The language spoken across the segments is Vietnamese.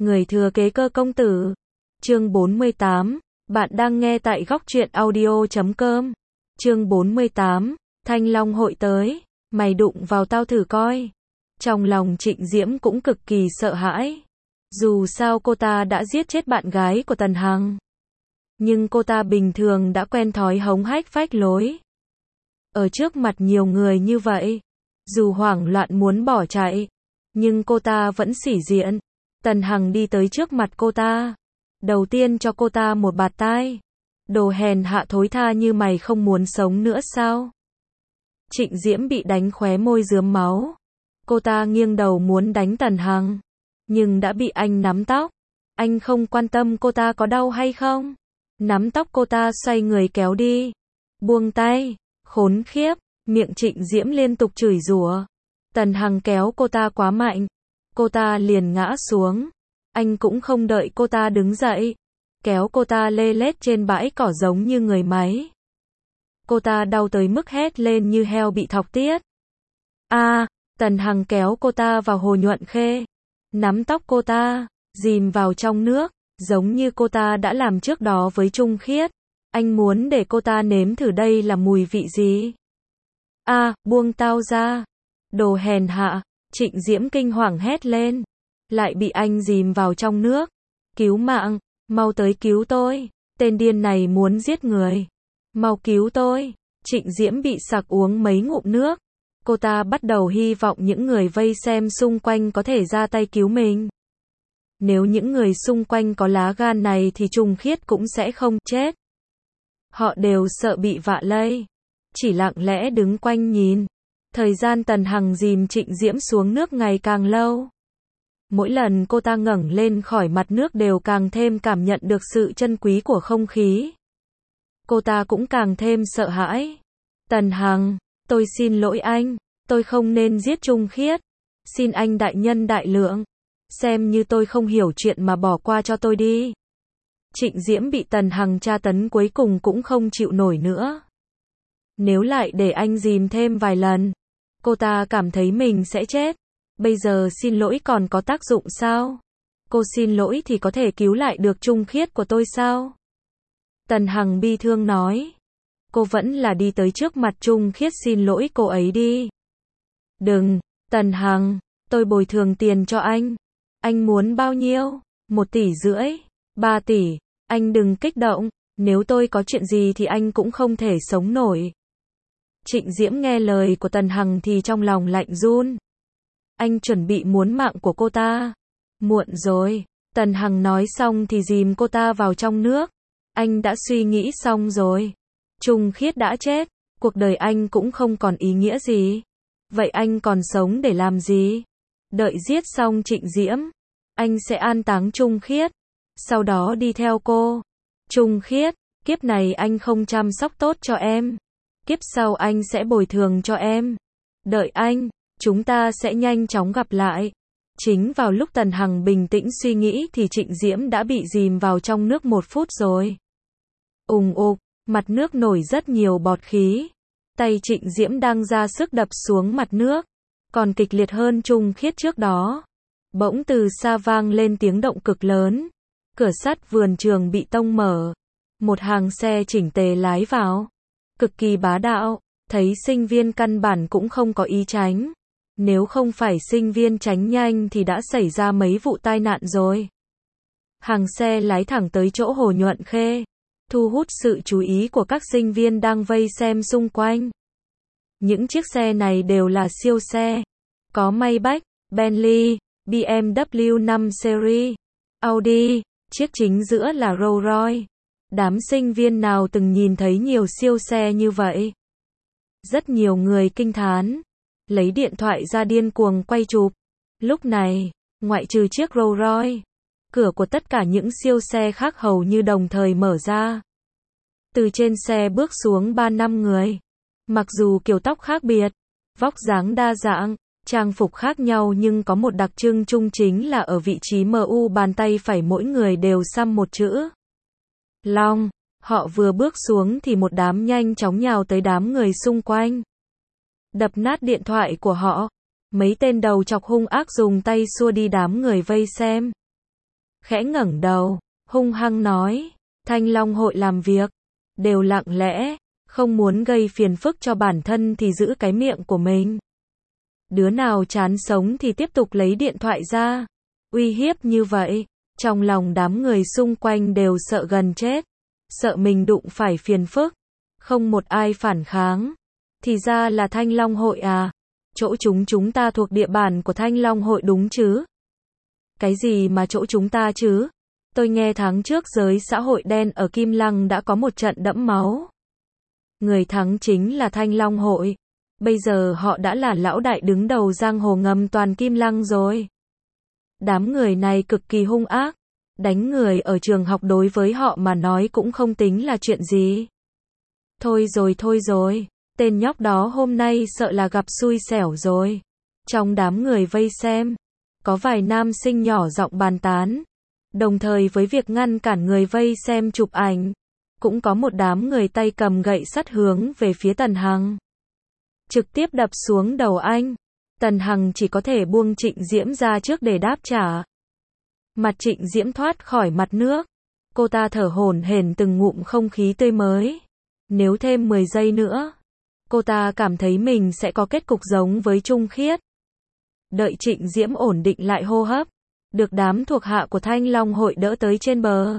Người thừa kế Cơ công tử. Chương 48. Bạn đang nghe tại góc truyện audio.com. Chương 48. Thanh Long hội tới, mày đụng vào tao thử coi. Trong lòng Trịnh Diễm cũng cực kỳ sợ hãi. Dù sao cô ta đã giết chết bạn gái của Tần Hằng. Nhưng cô ta bình thường đã quen thói hống hách phách lối. Ở trước mặt nhiều người như vậy, dù hoảng loạn muốn bỏ chạy, nhưng cô ta vẫn sĩ diện. Tần Hằng đi tới trước mặt cô ta. Đầu tiên cho cô ta một bạt tai. Đồ hèn hạ thối tha như mày không muốn sống nữa sao? Trịnh Diễm bị đánh khóe môi rướm máu. Cô ta nghiêng đầu muốn đánh Tần Hằng, nhưng đã bị anh nắm tóc. Anh không quan tâm cô ta có đau hay không. Nắm tóc cô ta xoay người kéo đi. Buông tay, khốn khiếp, miệng Trịnh Diễm liên tục chửi rủa. Tần Hằng kéo cô ta quá mạnh. Cô ta liền ngã xuống. Anh cũng không đợi cô ta đứng dậy. Kéo cô ta lê lết trên bãi cỏ giống như người máy. Cô ta đau tới mức hét lên như heo bị thọc tiết. Tần Hằng kéo cô ta vào hồ nhuận khê. Nắm tóc cô ta, dìm vào trong nước, giống như cô ta đã làm trước đó với Trung Khiết. Anh muốn để cô ta nếm thử đây là mùi vị gì. Buông tao ra. Đồ hèn hạ, Trịnh Diễm kinh hoàng hét lên. Lại bị anh dìm vào trong nước. Cứu mạng, mau tới cứu tôi. Tên điên này muốn giết người. Mau cứu tôi. Trịnh Diễm bị sặc uống mấy ngụm nước. Cô ta bắt đầu hy vọng những người vây xem xung quanh có thể ra tay cứu mình. Nếu những người xung quanh có lá gan này thì Trung Khiết cũng sẽ không chết. Họ đều sợ bị vạ lây. Chỉ lặng lẽ đứng quanh nhìn. Thời gian Tần Hằng dìm Trịnh Diễm xuống nước ngày càng lâu. Mỗi lần cô ta ngẩng lên khỏi mặt nước đều càng thêm cảm nhận được sự chân quý của không khí. Cô ta cũng càng thêm sợ hãi. Tần Hằng, tôi xin lỗi anh. Tôi không nên giết Trung Khiết. Xin anh đại nhân đại lượng. Xem như tôi không hiểu chuyện mà bỏ qua cho tôi đi. Trịnh Diễm bị Tần Hằng tra tấn cuối cùng cũng không chịu nổi nữa. Nếu lại để anh dìm thêm vài lần, cô ta cảm thấy mình sẽ chết. Bây giờ xin lỗi còn có tác dụng sao? Cô xin lỗi thì có thể cứu lại được Trung Khiết của tôi sao? Tần Hằng bi thương nói. Cô vẫn là đi tới trước mặt Trung Khiết xin lỗi cô ấy đi. Đừng, Tần Hằng, tôi bồi thường tiền cho anh. Anh muốn bao nhiêu? 1,5 tỷ, 3 tỷ. Anh đừng kích động, nếu tôi có chuyện gì thì anh cũng không thể sống nổi. Trịnh Diễm nghe lời của Tần Hằng thì trong lòng lạnh run. Anh chuẩn bị muốn mạng của cô ta. Muộn rồi. Tần Hằng nói xong thì dìm cô ta vào trong nước. Anh đã suy nghĩ xong rồi. Trung Khiết đã chết. Cuộc đời anh cũng không còn ý nghĩa gì. Vậy anh còn sống để làm gì? Đợi giết xong Trịnh Diễm, anh sẽ an táng Trung Khiết. Sau đó đi theo cô. Trung Khiết, kiếp này anh không chăm sóc tốt cho em. Kiếp sau anh sẽ bồi thường cho em. Đợi anh, chúng ta sẽ nhanh chóng gặp lại. Chính vào lúc Tần Hằng bình tĩnh suy nghĩ thì Trịnh Diễm đã bị dìm vào trong nước 1 phút rồi. Ùng ục, mặt nước nổi rất nhiều bọt khí. Tay Trịnh Diễm đang ra sức đập xuống mặt nước. Còn kịch liệt hơn Trung Khiết trước đó. Bỗng từ xa vang lên tiếng động cực lớn. Cửa sắt vườn trường bị tông mở. Một hàng xe chỉnh tề lái vào. Cực kỳ bá đạo. Thấy sinh viên căn bản cũng không có ý tránh. Nếu không phải sinh viên tránh nhanh thì đã xảy ra mấy vụ tai nạn rồi. Hàng xe lái thẳng tới chỗ hồ nhuận khê. Thu hút sự chú ý của các sinh viên đang vây xem xung quanh. Những chiếc xe này đều là siêu xe. Có Maybach, Bentley, BMW 5 Series, Audi, chiếc chính giữa là Rolls Royce. Đám sinh viên nào từng nhìn thấy nhiều siêu xe như vậy? Rất nhiều người kinh thán. Lấy điện thoại ra điên cuồng quay chụp. Lúc này, ngoại trừ chiếc Rolls Royce, cửa của tất cả những siêu xe khác hầu như đồng thời mở ra. Từ trên xe bước xuống 3-5 người. Mặc dù kiểu tóc khác biệt, vóc dáng đa dạng, trang phục khác nhau nhưng có một đặc trưng chung chính là ở vị trí MU bàn tay phải mỗi người đều xăm một chữ Long. Họ vừa bước xuống thì một đám nhanh chóng nhào tới đám người xung quanh. Đập nát điện thoại của họ. Mấy tên đầu chọc hung ác dùng tay xua đi đám người vây xem. khẽ ngẩng đầu, hung hăng nói, Thanh Long hội làm việc, đều lặng lẽ, không muốn gây phiền phức cho bản thân thì giữ cái miệng của mình. Đứa nào chán sống thì tiếp tục lấy điện thoại ra, uy hiếp như vậy, trong lòng đám người xung quanh đều sợ gần chết, sợ mình đụng phải phiền phức, không một ai phản kháng. Thì ra là Thanh Long hội à, chỗ chúng ta thuộc địa bàn của Thanh Long hội đúng chứ? Cái gì mà chỗ chúng ta chứ? Tôi nghe tháng trước giới xã hội đen ở Kim Lăng đã có một trận đẫm máu. Người thắng chính là Thanh Long hội. Bây giờ họ đã là lão đại đứng đầu giang hồ ngầm toàn Kim Lăng rồi. Đám người này cực kỳ hung ác. Đánh người ở trường học đối với họ mà nói cũng không tính là chuyện gì. Thôi rồi. Tên nhóc đó hôm nay sợ là gặp xui xẻo rồi. Trong đám người vây xem, có vài nam sinh nhỏ giọng bàn tán. Đồng thời với việc ngăn cản người vây xem chụp ảnh, cũng có một đám người tay cầm gậy sắt hướng về phía Tần Hằng. Trực tiếp đập xuống đầu anh. Tần Hằng chỉ có thể buông Trịnh Diễm ra trước để đáp trả. Mặt Trịnh Diễm thoát khỏi mặt nước. Cô ta thở hổn hển từng ngụm không khí tươi mới. Nếu thêm 10 giây nữa, cô ta cảm thấy mình sẽ có kết cục giống với Trung Khiết. Đợi Trịnh Diễm ổn định lại hô hấp, được đám thuộc hạ của Thanh Long hội đỡ tới trên bờ.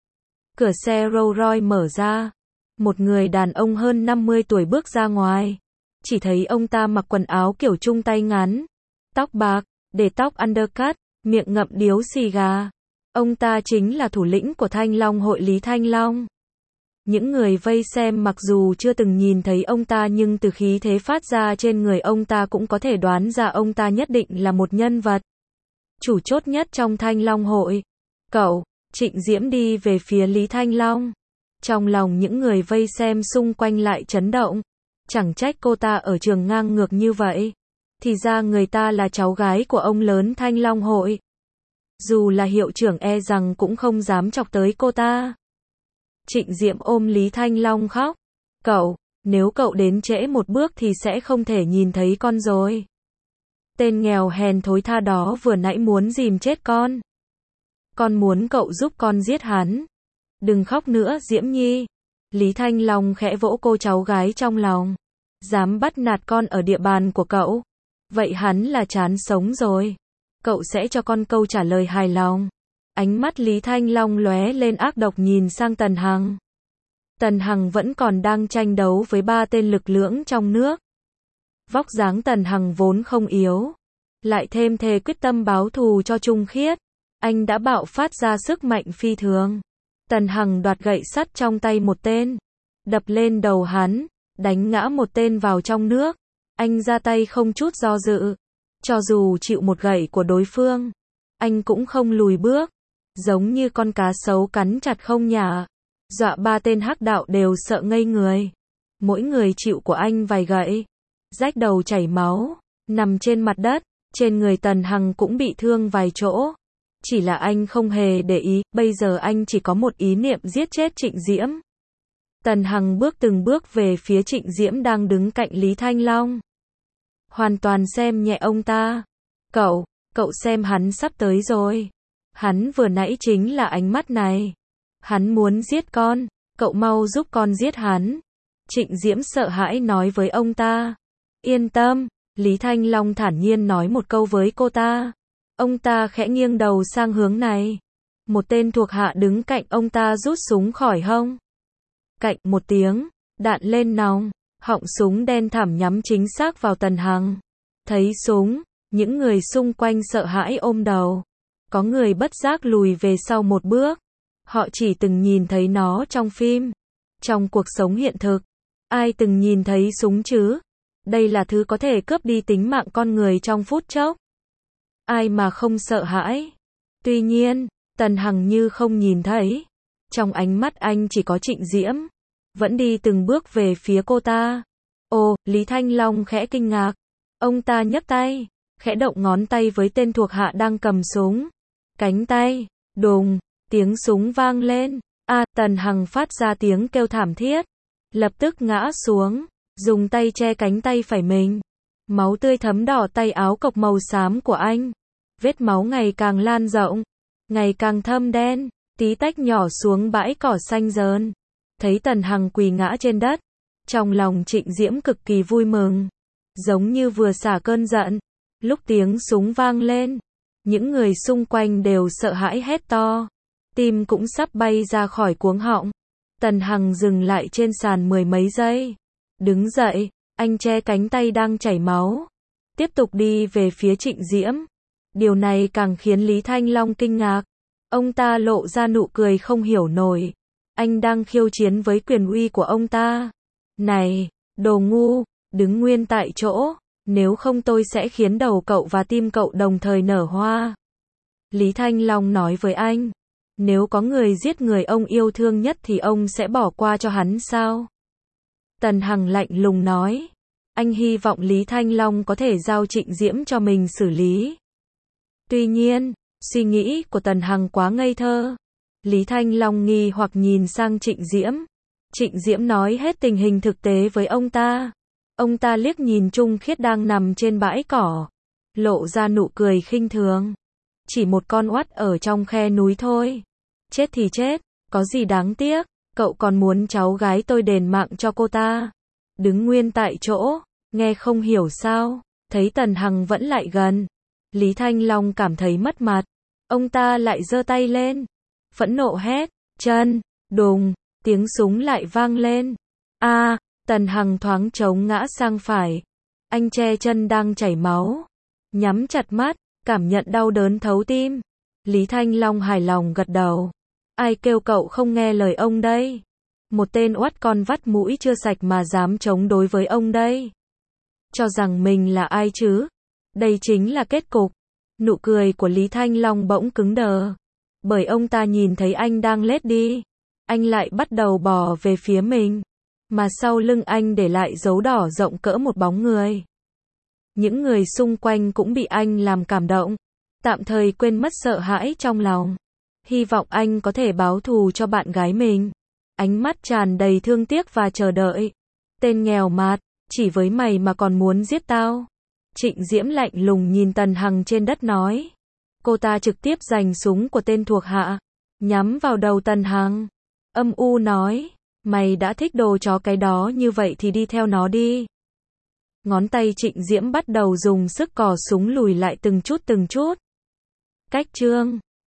Cửa xe Rolls Royce mở ra. Một người đàn ông hơn 50 tuổi bước ra ngoài. Chỉ thấy ông ta mặc quần áo kiểu trung tay ngắn, tóc bạc, để tóc undercut, miệng ngậm điếu xì gà. Ông ta chính là thủ lĩnh của Thanh Long hội Lý Thanh Long. Những người vây xem mặc dù chưa từng nhìn thấy ông ta nhưng từ khí thế phát ra trên người ông ta cũng có thể đoán ra ông ta nhất định là một nhân vật chủ chốt nhất trong Thanh Long hội. Cậu, Trịnh Diễm đi về phía Lý Thanh Long. Trong lòng những người vây xem xung quanh lại chấn động. Chẳng trách cô ta ở trường ngang ngược như vậy. Thì ra người ta là cháu gái của ông lớn Thanh Long hội. Dù là hiệu trưởng e rằng cũng không dám chọc tới cô ta. Trịnh Diễm ôm Lý Thanh Long khóc. Cậu, nếu cậu đến trễ một bước thì sẽ không thể nhìn thấy con rồi. Tên nghèo hèn thối tha đó vừa nãy muốn dìm chết con. Con muốn cậu giúp con giết hắn. Đừng khóc nữa Diễm Nhi. Lý Thanh Long khẽ vỗ cô cháu gái trong lòng. Dám bắt nạt con ở địa bàn của cậu. Vậy hắn là chán sống rồi. Cậu sẽ cho con câu trả lời hài lòng. Ánh mắt Lý Thanh Long lóe lên ác độc nhìn sang Tần Hằng. Tần Hằng vẫn còn đang tranh đấu với 3 tên lực lưỡng trong nước. Vóc dáng Tần Hằng vốn không yếu. Lại thêm thề quyết tâm báo thù cho Trung Khiết. Anh đã bạo phát ra sức mạnh phi thường. Tần Hằng đoạt gậy sắt trong tay một tên. Đập lên đầu hắn. Đánh ngã một tên vào trong nước. Anh ra tay không chút do dự. Cho dù chịu một gậy của đối phương, anh cũng không lùi bước. Giống như con cá sấu cắn chặt không nhả. Dọa 3 tên hắc đạo đều sợ ngây người. Mỗi người chịu của anh vài gậy. Rách đầu chảy máu. Nằm trên mặt đất. Trên người Tần Hằng cũng bị thương vài chỗ. Chỉ là anh không hề để ý. Bây giờ anh chỉ có một ý niệm giết chết Trịnh Diễm. Tần Hằng bước từng bước về phía Trịnh Diễm đang đứng cạnh Lý Thanh Long. Hoàn toàn xem nhẹ ông ta. Cậu xem hắn sắp tới rồi. Hắn vừa nãy chính là ánh mắt này. Hắn muốn giết con. Cậu mau giúp con giết hắn. Trịnh Diễm sợ hãi nói với ông ta. Yên tâm. Lý Thanh Long thản nhiên nói một câu với cô ta. Ông ta khẽ nghiêng đầu sang hướng này. Một tên thuộc hạ đứng cạnh ông ta rút súng khỏi hông. Cạnh một tiếng, đạn lên nòng. Họng súng đen thẳm nhắm chính xác vào Tần Hằng. Thấy súng, những người xung quanh sợ hãi ôm đầu. Có người bất giác lùi về sau một bước. Họ chỉ từng nhìn thấy nó trong phim. Trong cuộc sống hiện thực, ai từng nhìn thấy súng chứ? Đây là thứ có thể cướp đi tính mạng con người trong phút chốc. Ai mà không sợ hãi? Tuy nhiên, Tần Hằng như không nhìn thấy. Trong ánh mắt anh chỉ có Trịnh Diễm. Vẫn đi từng bước về phía cô ta. Ồ, Lý Thanh Long khẽ kinh ngạc. Ông ta nhấc tay, khẽ động ngón tay với tên thuộc hạ đang cầm súng. Cánh tay, đùng, tiếng súng vang lên. Tần Hằng phát ra tiếng kêu thảm thiết. Lập tức ngã xuống, dùng tay che cánh tay phải mình. Máu tươi thấm đỏ tay áo cộc màu xám của anh. Vết máu ngày càng lan rộng. ngày càng thâm đen, tí tách nhỏ xuống bãi cỏ xanh rờn. Thấy Tần Hằng quỳ ngã trên đất, trong lòng Trịnh Diễm cực kỳ vui mừng, giống như vừa xả cơn giận. Lúc tiếng súng vang lên, những người xung quanh đều sợ hãi hét to, tim cũng sắp bay ra khỏi cuống họng. Tần Hằng dừng lại trên sàn mười mấy giây, đứng dậy, anh che cánh tay đang chảy máu, tiếp tục đi về phía Trịnh Diễm. Điều này càng khiến Lý Thanh Long kinh ngạc, ông ta lộ ra nụ cười không hiểu nổi. Anh đang khiêu chiến với quyền uy của ông ta. Này, đồ ngu, đứng nguyên tại chỗ, nếu không tôi sẽ khiến đầu cậu và tim cậu đồng thời nở hoa. Lý Thanh Long nói với anh, nếu có người giết người ông yêu thương nhất thì ông sẽ bỏ qua cho hắn sao? Tần Hằng lạnh lùng nói, anh hy vọng Lý Thanh Long có thể giao Trịnh Diễm cho mình xử lý. Tuy nhiên, suy nghĩ của Tần Hằng quá ngây thơ. Lý Thanh Long nghi hoặc nhìn sang Trịnh Diễm. Trịnh Diễm nói hết tình hình thực tế với ông ta. Ông ta liếc nhìn Trung Khiết đang nằm trên bãi cỏ, lộ ra nụ cười khinh thường. Chỉ một con oắt ở trong khe núi thôi. Chết thì chết, có gì đáng tiếc, cậu còn muốn cháu gái tôi đền mạng cho cô ta. Đứng nguyên tại chỗ, nghe không hiểu sao, thấy Tần Hằng vẫn lại gần. Lý Thanh Long cảm thấy mất mặt. Ông ta lại giơ tay lên, phẫn nộ hét, chân, đùng, tiếng súng lại vang lên. Tần Hằng thoáng trống ngã sang phải. Anh che chân đang chảy máu, nhắm chặt mắt, cảm nhận đau đớn thấu tim. Lý Thanh Long hài lòng gật đầu. Ai kêu cậu không nghe lời ông đây? Một tên oắt con vắt mũi chưa sạch mà dám chống đối với ông đây. Cho rằng mình là ai chứ? Đây chính là kết cục. Nụ cười của Lý Thanh Long bỗng cứng đờ. Bởi ông ta nhìn thấy anh đang lết đi. Anh lại bắt đầu bò về phía mình. Mà sau lưng anh để lại dấu đỏ rộng cỡ một bóng người. Những người xung quanh cũng bị anh làm cảm động. Tạm thời quên mất sợ hãi trong lòng. Hy vọng anh có thể báo thù cho bạn gái mình. Ánh mắt tràn đầy thương tiếc và chờ đợi. Tên nghèo mạt, chỉ với mày mà còn muốn giết tao. Trịnh Diễm lạnh lùng nhìn Tần Hằng trên đất nói. Cô ta trực tiếp giành súng của tên thuộc hạ, nhắm vào đầu Tần Hằng. Âm u nói, mày đã thích đồ chó cái đó như vậy thì đi theo nó đi. Ngón tay Trịnh Diễm bắt đầu dùng sức cò súng lùi lại từng chút. Cách chương